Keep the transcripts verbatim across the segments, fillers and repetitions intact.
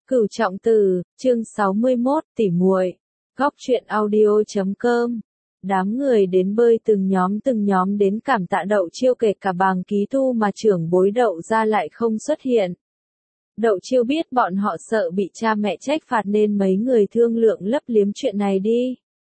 Cửu Trọng Tử, chương sáu mươi mốt, tỉ muội. Góc truyện audio chấm com. Đám người đến bơi từng nhóm từng nhóm đến cảm tạ Đậu Chiêu, kể cả Bàng Ký Thu mà trưởng bối Đậu gia lại không xuất hiện. Đậu Chiêu biết bọn họ sợ bị cha mẹ trách phạt nên mấy người thương lượng lấp liếm chuyện này đi.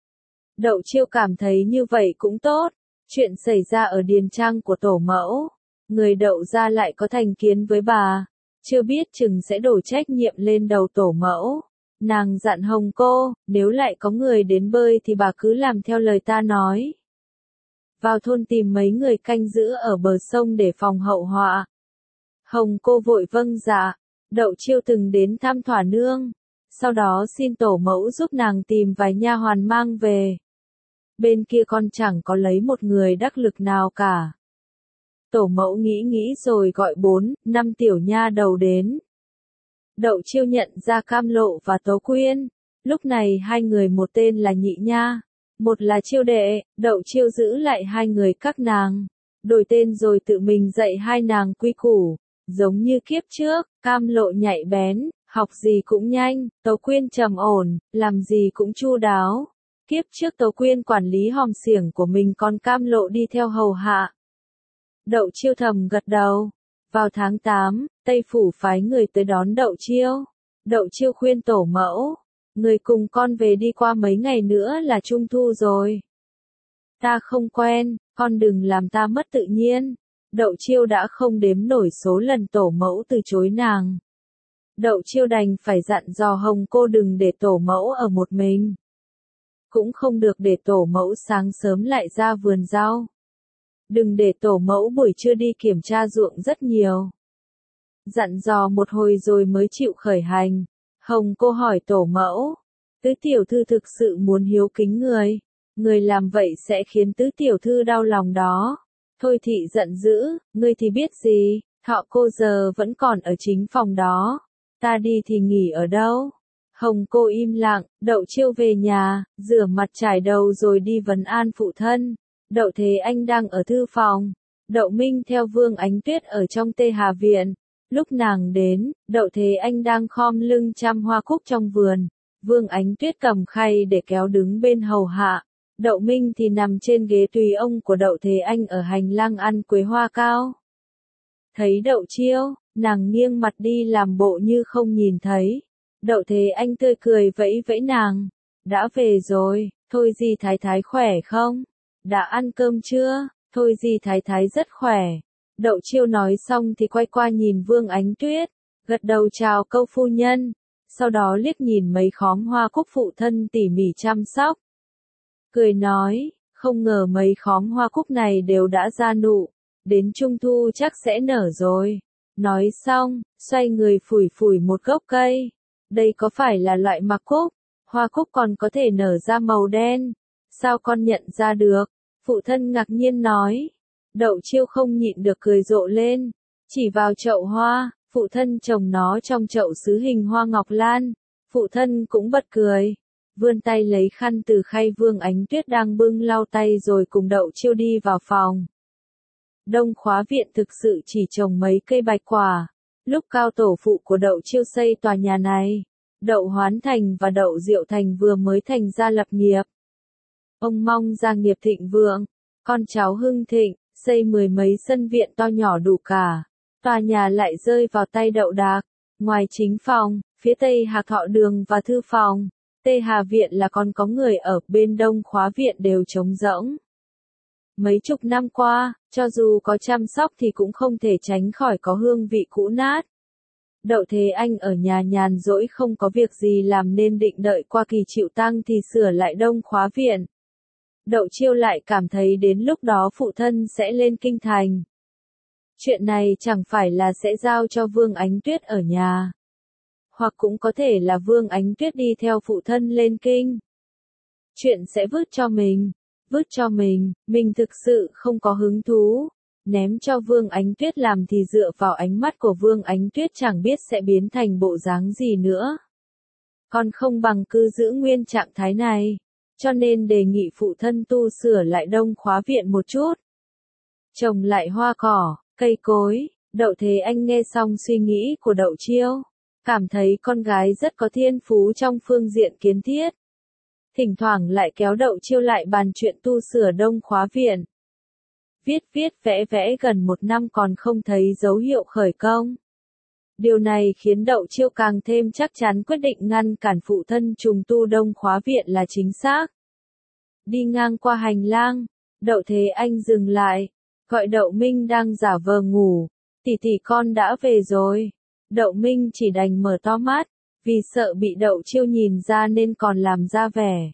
Đậu Chiêu cảm thấy như vậy cũng tốt. Chuyện xảy ra ở điền trang của tổ mẫu, người Đậu gia lại có thành kiến với bà, chưa biết chừng sẽ đổ trách nhiệm lên đầu tổ mẫu. Nàng dặn Hồng cô, nếu lại có người đến bơi thì bà cứ làm theo lời ta nói. Vào thôn tìm mấy người canh giữ ở bờ sông để phòng hậu họa. Hồng cô vội vâng dạ. Đậu Chiêu từng đến thăm Thỏa nương, sau đó xin tổ mẫu giúp nàng tìm vài nha hoàn mang về. Bên kia con chẳng có lấy một người đắc lực nào cả. Tổ mẫu nghĩ nghĩ rồi gọi bốn, năm tiểu nha đầu đến. Đậu Chiêu nhận ra Cam Lộ và Tố Quyên. Lúc này hai người, một tên là Nhị Nha, một là Chiêu Đệ. Đậu Chiêu giữ lại hai người các nàng, đổi tên rồi tự mình dạy hai nàng quy củ. Giống như kiếp trước, Cam Lộ nhạy bén, học gì cũng nhanh, Tố Quyên trầm ổn, làm gì cũng chu đáo. Kiếp trước Tố Quyên quản lý hòm xiểng của mình, còn Cam Lộ đi theo hầu hạ. Đậu Chiêu thầm gật đầu. Vào tháng tám, Tây Phủ phái người tới đón Đậu Chiêu. Đậu Chiêu khuyên tổ mẫu, người cùng con về đi, qua mấy ngày nữa là Trung Thu rồi. Ta không quen, con đừng làm ta mất tự nhiên. Đậu Chiêu đã không đếm nổi số lần tổ mẫu từ chối nàng. Đậu Chiêu đành phải dặn dò Hồng cô đừng để tổ mẫu ở một mình. Cũng không được để tổ mẫu sáng sớm lại ra vườn rau. Đừng để tổ mẫu buổi trưa đi kiểm tra ruộng rất nhiều. Dặn dò một hồi rồi mới chịu khởi hành. Hồng cô hỏi tổ mẫu, tứ tiểu thư thực sự muốn hiếu kính người, người làm vậy sẽ khiến tứ tiểu thư đau lòng đó. Thôi thị giận dữ, ngươi thì biết gì, Thọ cô giờ vẫn còn ở chính phòng đó, ta đi thì nghỉ ở đâu. Hồng cô im lặng. Đậu Chiêu về nhà, rửa mặt trải đầu rồi đi vấn an phụ thân. Đậu Thế Anh đang ở thư phòng, Đậu Minh theo Vương Ánh Tuyết ở trong Tê Hà Viện. Lúc nàng đến, Đậu Thế Anh đang khom lưng chăm hoa cúc trong vườn, Vương Ánh Tuyết cầm khay để kéo đứng bên hầu hạ. Đậu Minh thì nằm trên ghế tùy ông của Đậu Thế Anh ở hành lang ăn quế hoa cao. Thấy Đậu Chiêu, nàng nghiêng mặt đi làm bộ như không nhìn thấy. Đậu Thế Anh tươi cười vẫy vẫy nàng. Đã về rồi, Thôi Di Thái Thái khỏe không? Đã ăn cơm chưa? Thôi Di Thái Thái rất khỏe. Đậu Chiêu nói xong thì quay qua nhìn Vương Ánh Tuyết, gật đầu chào câu phu nhân, sau đó liếc nhìn mấy khóm hoa cúc phụ thân tỉ mỉ chăm sóc. Cười nói, không ngờ mấy khóm hoa cúc này đều đã ra nụ, đến Trung Thu chắc sẽ nở rồi. Nói xong, xoay người phủi phủi một gốc cây. Đây có phải là loại mặc cúc? Hoa cúc còn có thể nở ra màu đen. Sao con nhận ra được? Phụ thân ngạc nhiên nói. Đậu Chiêu không nhịn được cười rộ lên, chỉ vào chậu hoa, phụ thân trồng nó trong chậu sứ hình hoa ngọc lan. Phụ thân cũng bật cười, vươn tay lấy khăn từ khay Vương Ánh Tuyết đang bưng lau tay rồi cùng Đậu Chiêu đi vào phòng. Đông Khóa Viện thực sự chỉ trồng mấy cây bạch quả. Lúc cao tổ phụ của Đậu Chiêu xây tòa nhà này, Đậu Hoán Thành và Đậu Diệu Thành vừa mới thành ra lập nghiệp. Ông mong gia nghiệp thịnh vượng, con cháu hưng thịnh, xây mười mấy sân viện to nhỏ đủ cả. Tòa nhà lại rơi vào tay Đậu Đạc. Ngoài chính phòng, phía tây Hạc Thọ Đường và thư phòng, Tê Hà Viện là còn có người ở, bên Đông Khóa Viện đều trống rỗng. Mấy chục năm qua, cho dù có chăm sóc thì cũng không thể tránh khỏi có hương vị cũ nát. Đậu Thế Anh ở nhà nhàn rỗi không có việc gì làm nên định đợi qua kỳ chịu tang thì sửa lại Đông Khóa Viện. Đậu Chiêu lại cảm thấy đến lúc đó phụ thân sẽ lên kinh thành. Chuyện này chẳng phải là sẽ giao cho Vương Ánh Tuyết ở nhà, hoặc cũng có thể là Vương Ánh Tuyết đi theo phụ thân lên kinh. Chuyện sẽ vứt cho mình, vứt cho mình, mình thực sự không có hứng thú. Ném cho Vương Ánh Tuyết làm thì dựa vào ánh mắt của Vương Ánh Tuyết chẳng biết sẽ biến thành bộ dáng gì nữa. Còn không bằng cứ giữ nguyên trạng thái này. Cho nên đề nghị phụ thân tu sửa lại Đông Khóa Viện một chút. Trồng lại hoa cỏ, cây cối. Đậu Thế Anh nghe xong suy nghĩ của Đậu Chiêu, cảm thấy con gái rất có thiên phú trong phương diện kiến thiết. Thỉnh thoảng lại kéo Đậu Chiêu lại bàn chuyện tu sửa đông khóa viện. Viết viết vẽ vẽ gần một năm còn không thấy dấu hiệu khởi công. Điều này khiến Đậu Chiêu càng thêm chắc chắn quyết định ngăn cản phụ thân trùng tu đông khóa viện là chính xác. Đi ngang qua hành lang, Đậu Thế Anh dừng lại, gọi Đậu Minh đang giả vờ ngủ, tỷ tỷ con đã về rồi. Đậu Minh chỉ đành mở to mắt, vì sợ bị Đậu Chiêu nhìn ra nên còn làm ra vẻ.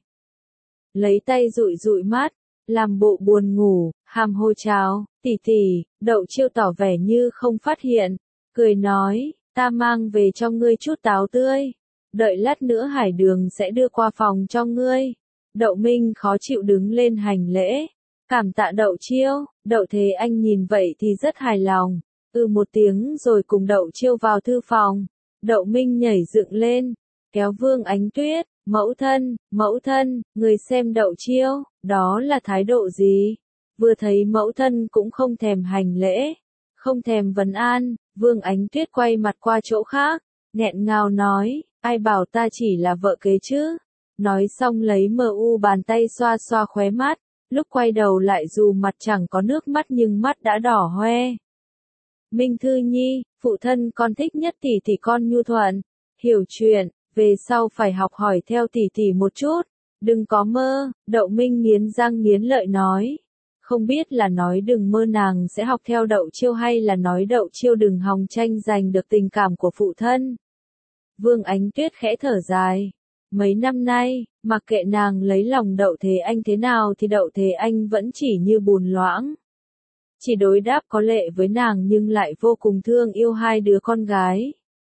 Lấy tay dụi dụi mắt, làm bộ buồn ngủ, hàm hồ chào, tỷ tỷ. Đậu Chiêu tỏ vẻ như không phát hiện, cười nói, ta mang về cho ngươi chút táo tươi, đợi lát nữa Hải Đường sẽ đưa qua phòng cho ngươi. Đậu Minh khó chịu đứng lên hành lễ, cảm tạ Đậu Chiêu. Đậu Thế Anh nhìn vậy thì rất hài lòng, ừ một tiếng rồi cùng Đậu Chiêu vào thư phòng. Đậu Minh nhảy dựng lên, kéo Vương Ánh Tuyết, mẫu thân, mẫu thân, người xem Đậu Chiêu, đó là thái độ gì? Vừa thấy mẫu thân cũng không thèm hành lễ, không thèm vấn an. Vương Ánh Tuyết quay mặt qua chỗ khác, nghẹn ngào nói, ai bảo ta chỉ là vợ kế chứ? Nói xong lấy mờ u bàn tay xoa xoa khóe mắt, lúc quay đầu lại dù mặt chẳng có nước mắt nhưng mắt đã đỏ hoe. Minh Thư Nhi, phụ thân con thích nhất tỷ tỷ con nhu thuận, hiểu chuyện, về sau phải học hỏi theo tỷ tỷ một chút, đừng có mơ. Đậu Minh nghiến răng nghiến lợi nói. Không biết là nói đừng mơ nàng sẽ học theo Đậu Chiêu hay là nói Đậu Chiêu đừng hòng tranh giành được tình cảm của phụ thân. Vương Ánh Tuyết khẽ thở dài. Mấy năm nay, mặc kệ nàng lấy lòng Đậu Thế Anh thế nào thì Đậu Thế Anh vẫn chỉ như bùn loãng. Chỉ đối đáp có lệ với nàng nhưng lại vô cùng thương yêu hai đứa con gái.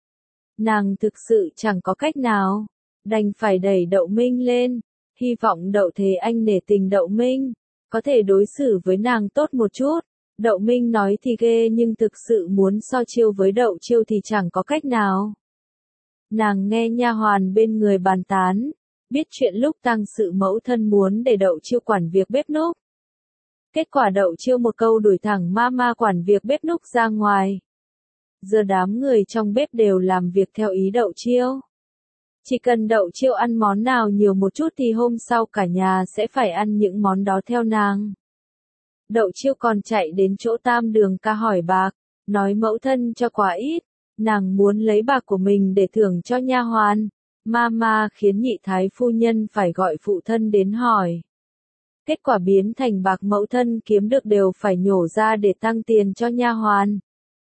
Nàng thực sự chẳng có cách nào, đành phải đẩy Đậu Minh lên, hy vọng Đậu Thế Anh nể tình Đậu Minh, có thể đối xử với nàng tốt một chút. Đậu Minh nói thì ghê nhưng thực sự muốn so chiêu với Đậu Chiêu thì chẳng có cách nào. Nàng nghe nha hoàn bên người bàn tán, biết chuyện lúc tang sự mẫu thân muốn để Đậu Chiêu quản việc bếp núc. Kết quả Đậu Chiêu một câu đuổi thẳng mama quản việc bếp núc ra ngoài. Giờ đám người trong bếp đều làm việc theo ý Đậu Chiêu. Chỉ cần Đậu Chiêu ăn món nào nhiều một chút thì hôm sau cả nhà sẽ phải ăn những món đó theo nàng. Đậu Chiêu còn chạy đến chỗ Tam Đường ca hỏi bạc, nói mẫu thân cho quá ít, nàng muốn lấy bạc của mình để thưởng cho nha hoàn. Mama khiến nhị thái phu nhân phải gọi phụ thân đến hỏi. Kết quả biến thành bạc mẫu thân kiếm được đều phải nhổ ra để tăng tiền cho nha hoàn.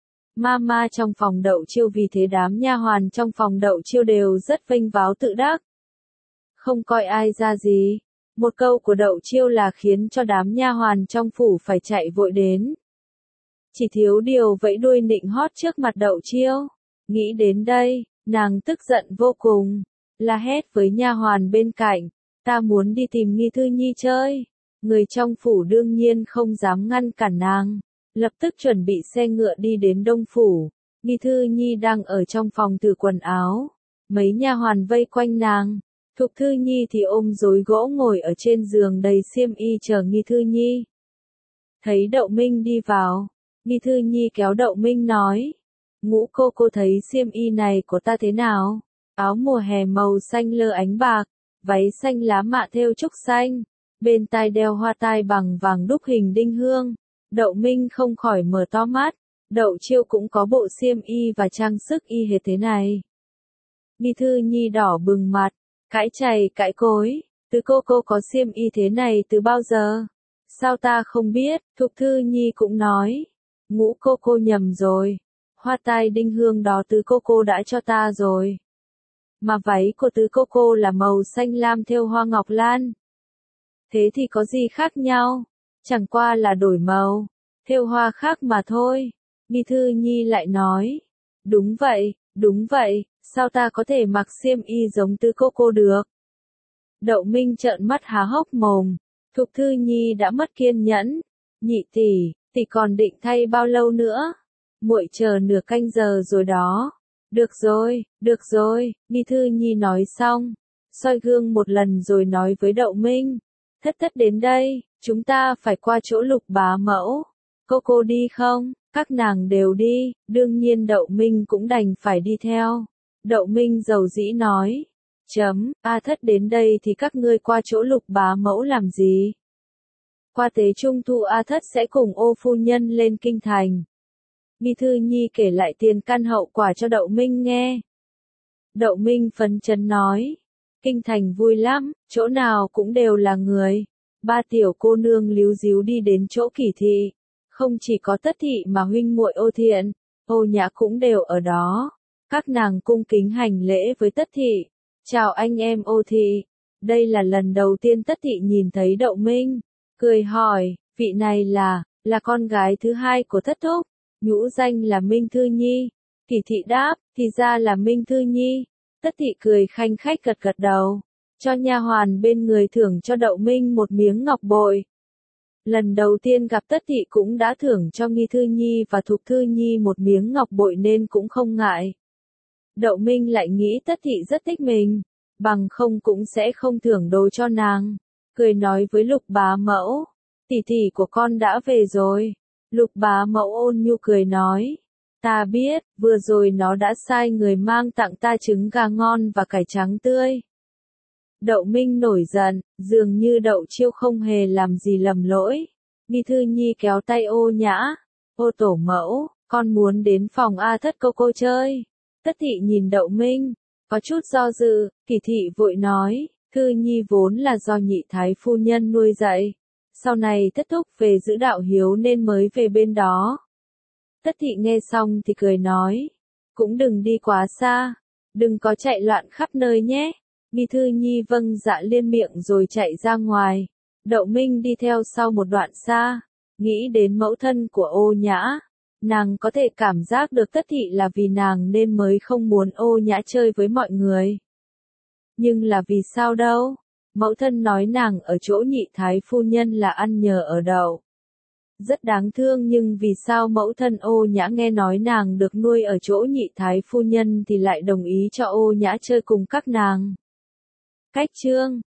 Mama trong phòng Đậu Chiêu vì thế đám nha hoàn trong phòng Đậu Chiêu đều rất vênh váo tự đắc. Không coi ai ra gì. Một câu của Đậu Chiêu là khiến cho đám nha hoàn trong phủ phải chạy vội đến. Chỉ thiếu điều vẫy đuôi nịnh hót trước mặt Đậu Chiêu. Nghĩ đến đây, nàng tức giận vô cùng, la hét với nha hoàn bên cạnh, ta muốn đi tìm Nghi Thư Nhi chơi. Người trong phủ đương nhiên không dám ngăn cản nàng, lập tức chuẩn bị xe ngựa đi đến Đông phủ. Nghi Thư Nhi đang ở trong phòng thử quần áo, mấy nha hoàn vây quanh nàng. Thục Thư Nhi thì ôm rối gỗ ngồi ở trên giường đầy xiêm y chờ Nghi Thư Nhi. Thấy Đậu Minh đi vào, Nghi Thư Nhi kéo Đậu Minh nói, Ngũ cô cô thấy xiêm y này của ta thế nào? Áo mùa hè màu xanh lơ ánh bạc, váy xanh lá mạ thêu trúc xanh, bên tai đeo hoa tai bằng vàng đúc hình đinh hương. Đậu Minh không khỏi mở to mắt, Đậu Chiêu cũng có bộ xiêm y và trang sức y hệt thế này. Nghi Thư Nhi đỏ bừng mặt, cãi chày cãi cối, từ cô cô có xiêm y thế này từ bao giờ? Sao ta không biết? Thục Thư Nhi cũng nói, Ngũ cô cô nhầm rồi, hoa tai đinh hương đó tứ cô cô đã cho ta rồi. Mà váy của tứ cô cô là màu xanh lam thêu hoa ngọc lan. Thế thì có gì khác nhau? Chẳng qua là đổi màu, thêu hoa khác mà thôi. Nghi Thư Nhi lại nói, đúng vậy, đúng vậy, sao ta có thể mặc xiêm y giống tứ cô cô được? Đậu Minh trợn mắt há hốc mồm, Thục Thư Nhi đã mất kiên nhẫn, nhị tỷ, tỷ còn định thay bao lâu nữa? Muội chờ nửa canh giờ rồi đó. Được rồi, được rồi, Nghi Thư Nhi nói xong, soi gương một lần rồi nói với Đậu Minh, thất thất đến đây, chúng ta phải qua chỗ Lục bá mẫu. Cô cô đi không? Các nàng đều đi, đương nhiên Đậu Minh cũng đành phải đi theo. Đậu Minh dầu dĩ nói. Chấm, A Thất đến đây thì các ngươi qua chỗ Lục bá mẫu làm gì? Qua tế trung thu A Thất sẽ cùng Ô phu nhân lên kinh thành. Nghi Thư Nhi kể lại tiền căn hậu quả cho Đậu Minh nghe. Đậu Minh phấn chấn nói. Kinh thành vui lắm, chỗ nào cũng đều là người. Ba tiểu cô nương líu díu đi đến chỗ Kỷ thị. Không chỉ có Tất thị mà huynh muội Ô Thiện, Ô Nhã cũng đều ở đó. Các nàng cung kính hành lễ với Tất thị. Chào anh em Ô thị. Đây là lần đầu tiên Tất thị nhìn thấy Đậu Minh. Cười hỏi, vị này là, là con gái thứ hai của Thất thúc. Nhũ danh là Minh Thư Nhi. Kỷ thị đáp, thì ra là Minh Thư Nhi. Tất thị cười khanh khách gật gật đầu. Cho nha hoàn bên người thưởng cho Đậu Minh một miếng ngọc bội. Lần đầu tiên gặp Tất thị cũng đã thưởng cho Nghi Thư Nhi và Thục Thư Nhi một miếng ngọc bội nên cũng không ngại. Đậu Minh lại nghĩ Tất thị rất thích mình, bằng không cũng sẽ không thưởng đồ cho nàng. Cười nói với Lục bá mẫu, tỷ tỷ của con đã về rồi. Lục bá mẫu ôn nhu cười nói, ta biết, vừa rồi nó đã sai người mang tặng ta trứng gà ngon và cải trắng tươi. Đậu Minh nổi giận, dường như Đậu Chiêu không hề làm gì lầm lỗi. Nghi Thư Nhi kéo tay Ô Nhã, Ô tổ mẫu, con muốn đến phòng A Thất cô cô chơi. Tất thị nhìn Đậu Minh, có chút do dự, Kỷ thị vội nói, Thư Nhi vốn là do nhị thái phu nhân nuôi dạy. Sau này Thất thúc về giữ đạo hiếu nên mới về bên đó. Tất thị nghe xong thì cười nói, cũng đừng đi quá xa, đừng có chạy loạn khắp nơi nhé. Nghi Thư Nhi vâng dạ liên miệng rồi chạy ra ngoài. Đậu Minh đi theo sau một đoạn xa, nghĩ đến mẫu thân của Ô Nhã. Nàng có thể cảm giác được Tất thị là vì nàng nên mới không muốn Ô Nhã chơi với mọi người. Nhưng là vì sao đâu? Mẫu thân nói nàng ở chỗ nhị thái phu nhân là ăn nhờ ở đậu. Rất đáng thương nhưng vì sao mẫu thân Ô Nhã nghe nói nàng được nuôi ở chỗ nhị thái phu nhân thì lại đồng ý cho Ô Nhã chơi cùng các nàng? Cách chương